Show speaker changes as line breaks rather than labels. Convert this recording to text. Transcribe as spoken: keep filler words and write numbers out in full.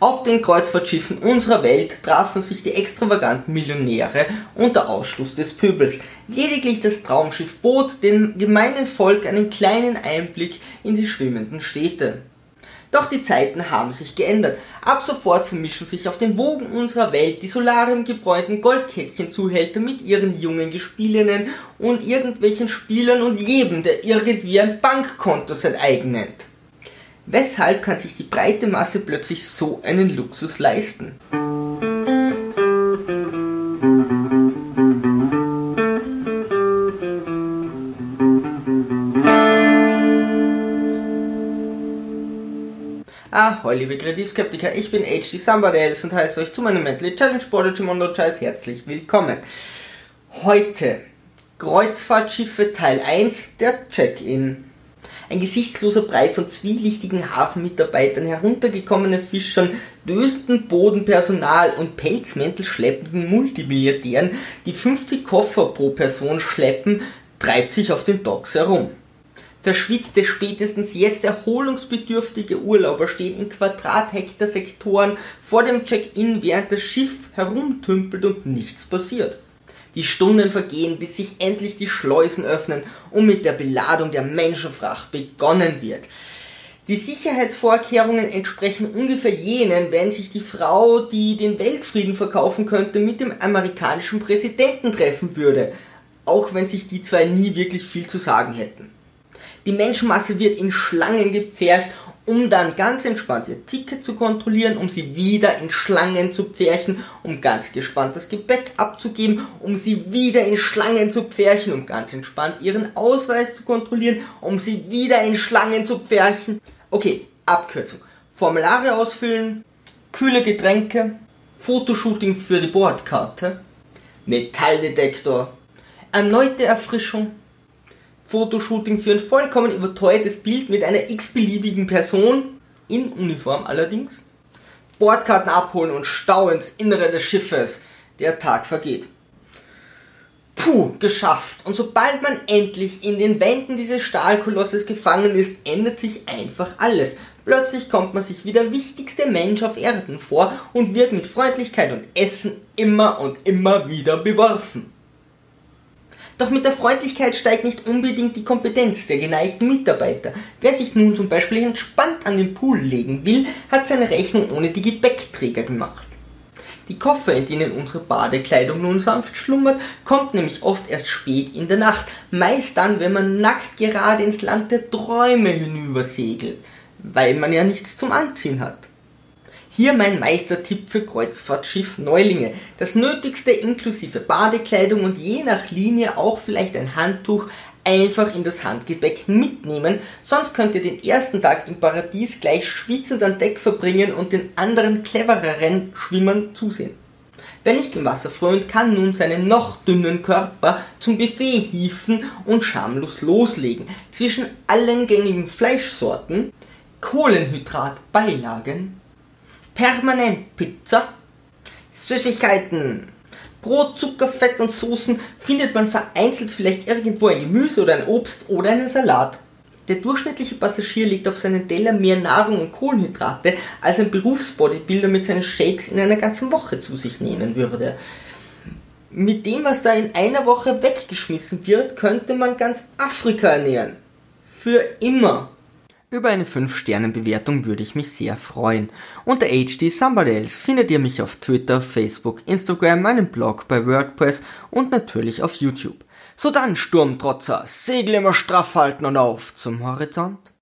Auf den Kreuzfahrtschiffen unserer Welt trafen sich die extravaganten Millionäre unter Ausschluss des Pöbels. Lediglich das Traumschiff bot dem gemeinen Volk einen kleinen Einblick in die schwimmenden Städte. Doch die Zeiten haben sich geändert. Ab sofort vermischen sich auf den Wogen unserer Welt die solariumgebräunten Goldkettchenzuhälter mit ihren jungen Gespielinnen und irgendwelchen Spielern und jedem, der irgendwie ein Bankkonto sein eigen nennt. Weshalb kann sich die breite Masse plötzlich so einen Luxus leisten? Ahoi liebe Kreativskeptiker, ich bin H D Somebody Else und heiße euch zu meinem Mentally Challenge Prodigy Mondo Chais herzlich willkommen. Heute Kreuzfahrtschiffe Teil eins, der Check-in. Ein gesichtsloser Brei von zwielichtigen Hafenmitarbeitern, heruntergekommenen Fischern, dösenden Bodenpersonal und Pelzmäntel schleppenden Multimilliardären, die fünfzig Koffer pro Person schleppen, treibt sich auf den Docks herum. Verschwitzte, spätestens jetzt erholungsbedürftige Urlauber stehen in Quadrathektar-Sektoren vor dem Check-in, während das Schiff herumtümpelt und nichts passiert. Die Stunden vergehen, bis sich endlich die Schleusen öffnen und mit der Beladung der Menschenfracht begonnen wird. Die Sicherheitsvorkehrungen entsprechen ungefähr jenen, wenn sich die Frau, die den Weltfrieden verkaufen könnte, mit dem amerikanischen Präsidenten treffen würde, auch wenn sich die zwei nie wirklich viel zu sagen hätten. Die Menschenmasse wird in Schlangen gepfercht, um dann ganz entspannt ihr Ticket zu kontrollieren, um sie wieder in Schlangen zu pferchen, um ganz gespannt das Gepäck abzugeben, um sie wieder in Schlangen zu pferchen, um ganz entspannt ihren Ausweis zu kontrollieren, um sie wieder in Schlangen zu pferchen. Okay, Abkürzung. Formulare ausfüllen, kühle Getränke, Fotoshooting für die Bordkarte, Metalldetektor, erneute Erfrischung, Fotoshooting für ein vollkommen überteuertes Bild mit einer x-beliebigen Person, in Uniform allerdings, Bordkarten abholen und Stau ins Innere des Schiffes. Der Tag vergeht. Puh, geschafft. Und sobald man endlich in den Wänden dieses Stahlkolosses gefangen ist, ändert sich einfach alles. Plötzlich kommt man sich wie der wichtigste Mensch auf Erden vor und wird mit Freundlichkeit und Essen immer und immer wieder beworfen. Doch mit der Freundlichkeit steigt nicht unbedingt die Kompetenz der geneigten Mitarbeiter. Wer sich nun zum Beispiel entspannt an den Pool legen will, hat seine Rechnung ohne die Gepäckträger gemacht. Die Koffer, in denen unsere Badekleidung nun sanft schlummert, kommt nämlich oft erst spät in der Nacht, meist dann, wenn man nackt gerade ins Land der Träume hinübersegelt, weil man ja nichts zum Anziehen hat. Hier mein Meistertipp für Kreuzfahrtschiff-Neulinge. Das Nötigste inklusive Badekleidung und je nach Linie auch vielleicht ein Handtuch einfach in das Handgepäck mitnehmen, sonst könnt ihr den ersten Tag im Paradies gleich schwitzend an Deck verbringen und den anderen clevereren Schwimmern zusehen. Wer nicht im Wasser frönt, kann nun seinen noch dünnen Körper zum Buffet hieven und schamlos loslegen. Zwischen allen gängigen Fleischsorten, Kohlenhydratbeilagen, permanent Pizza, Süßigkeiten, Brot, Zucker, Fett und Soßen findet man vereinzelt vielleicht irgendwo ein Gemüse oder ein Obst oder einen Salat. Der durchschnittliche Passagier legt auf seinen Teller mehr Nahrung und Kohlenhydrate, als ein Berufsbodybuilder mit seinen Shakes in einer ganzen Woche zu sich nehmen würde. Mit dem, was da in einer Woche weggeschmissen wird, könnte man ganz Afrika ernähren. Für immer. Über eine fünf Sterne Bewertung würde ich mich sehr freuen. Unter H D Somebody Else findet ihr mich auf Twitter, Facebook, Instagram, meinem Blog, bei WordPress und natürlich auf YouTube. So dann, Sturmtrotzer, Segel immer straff halten und auf zum Horizont.